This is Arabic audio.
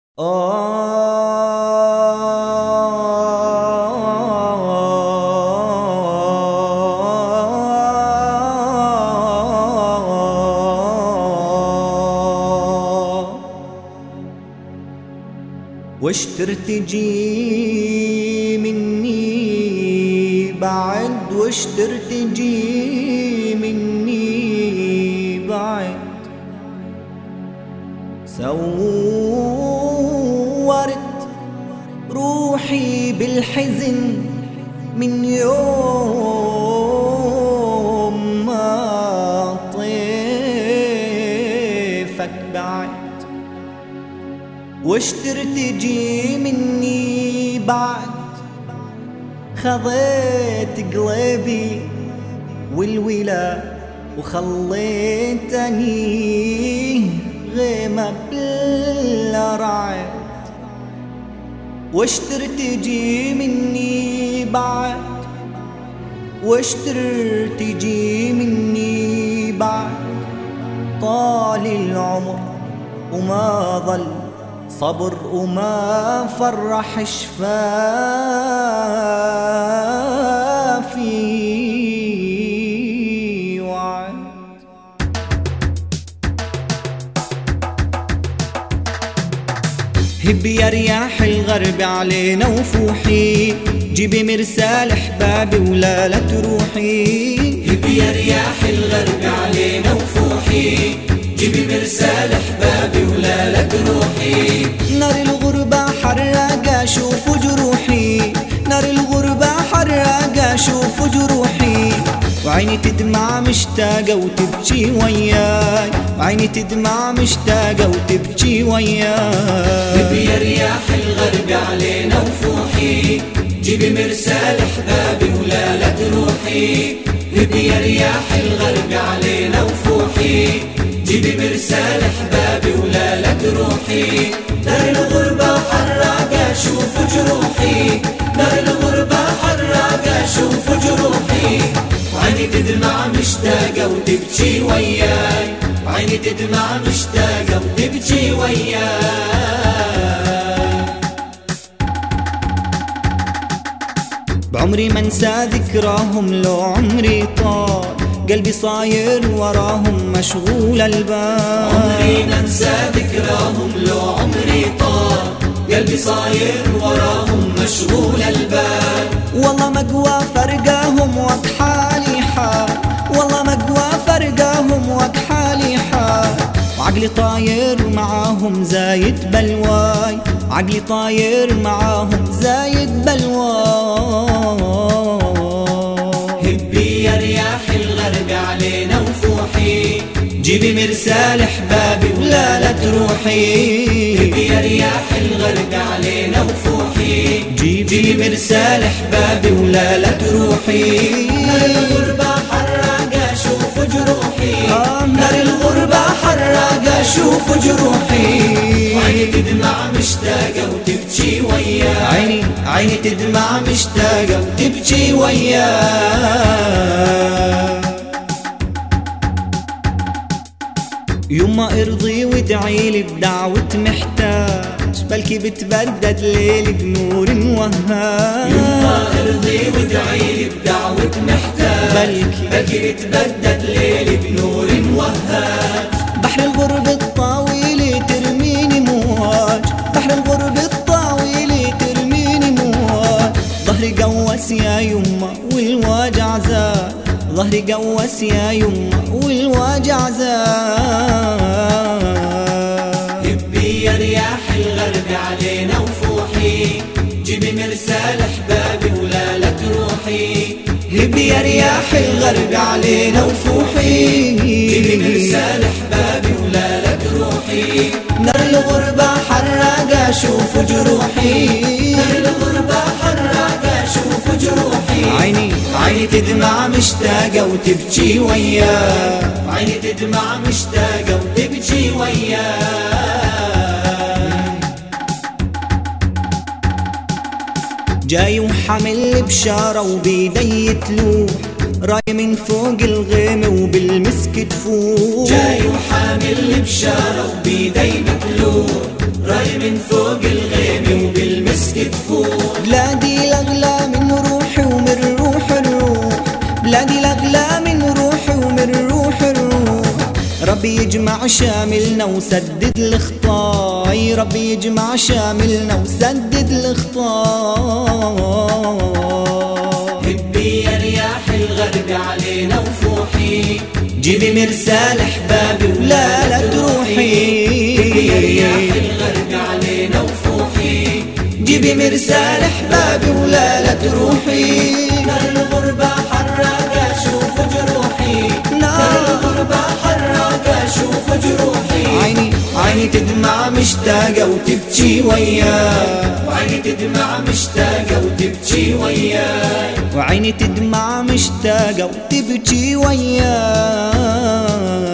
وش ترتجي مني بعد، وش ترتجي مني بعد. سورت روحي بالحزن من يوم ما طيفك بعد. وش ترتجي مني بعد، خضيت قلبي والولا وخليتني غيمة بلا رعد. وش ترتجي مني بعد، وش ترتجي مني بعد. طال العمر وما ظل صبر وما فرح شفافي وعد. هبي يا رياح الغرب علينا وفوحي، جيبي مرسال احبابي ولا لا تروحي. هبي يا رياح الغرب علينا وفوحي، جيبي مرسال احبابي ولا لا تروحي. نار الغربة حرقة شوفوا جروحي، نار الغربة حرقة شوفوا جروحي. وعيني تدمع مشتاقة وتبكي وياي، وعيني تدمع مشتاقة وتبكي وياي. هبي يا رياح الغرب علينا وفوحي، جيبي مرسال احبابي ولا لا تروحي. هبي يا رياح الغرب علينا وفوحي، جيبي مرسال احبابي ولا لا تروحي. نار الغربة حراقة شوفوا جروحي، نار الغربة حراقة شوفوا جروحي. وعيني تدمع مشتاقة وتبكي وياي، وعيني تدمع مشتاقة وتبكي وياي. بعمري ما انسى ذكراهم لو عمري طال، قلبي صاير وراهم مشغول البال. عمري ما انسى ذكراهم لو عمري طال، قلبي صاير وراهم مشغول البال. والله مقوى فرقاهم وكحالي حال، والله مقوى فرقاهم وكحالي حال. وعقلي طاير معاهم زايد بلواي، عقلي طاير معاهم زايد بلواي. هبي يا رياح الغرب علينا وفوحي، جيبي مرسال احبابي ولا لا تروحي. هبي يا رياح الغرب علينا وفوحي، جيبي مرسال احبابي ولا لا تروحي. نار الغربة حراقة شوفوا جروحي، نار الغربة حراقة شوفوا جروحي. وعيني تدمع مشتاقة وتبكي وياي، عيني تدمع مشتاقة وتبكي وياي. يما ارضي وادعيلي بدعوة محتاج، بلكي بتبدد ليلي بنور وهاج. يما ارضي وادعيلي بدعوة محتاج، بلكي بتبدد ليلي بنور وهاج. بحر الغرب الطويل ترميني موج، بحر الغرب الطويل ترميني موج. ظهري قوس يا يما والوجع زاد، ظهري قوس يا يما والوجع زاد. هبي يا رياح الغرب علينا وفوحي، جيبي مرسال احبابي ولا لا تروحي. هبي يا رياح الغرب علينا وفوحي، جيبي مرسال احبابي ولا لا تروحي. نار الغربة حراقة شوفوا جروحي، نار الغربة حراقة شوفوا جروحي. عيني تدمع مشتاقة وتبكي وياي، عيني تدمع مشتاقة وتبكي وياي. جاي وحامل بشارة وبيدي تلوح، راي من فوق الغيمة وبالمسك تفوح. جاي وحامل بشارة وبيدي بتلوح، راي من فوق شاملنا وسدد الخطا، يا رب يجمع شاملنا وسدد الخطا. هبي يا رياح الغرب علينا وفوحي، جيبي مرسال احبابي ولا لا تروحي. هبي يا رياح الغرب علينا وفوحي، جيبي مرسال احبابي ولا لا تروحي. نار الغربة حراقة شوف جروحي، نار الغربة حراقة شوف جروحي. عيني تدمع مشتاقة وتبكي وياك، وعيني تدمع مشتاقة وتبكي وياك، وعيني تدمع مشتاقة وتبكي وياك.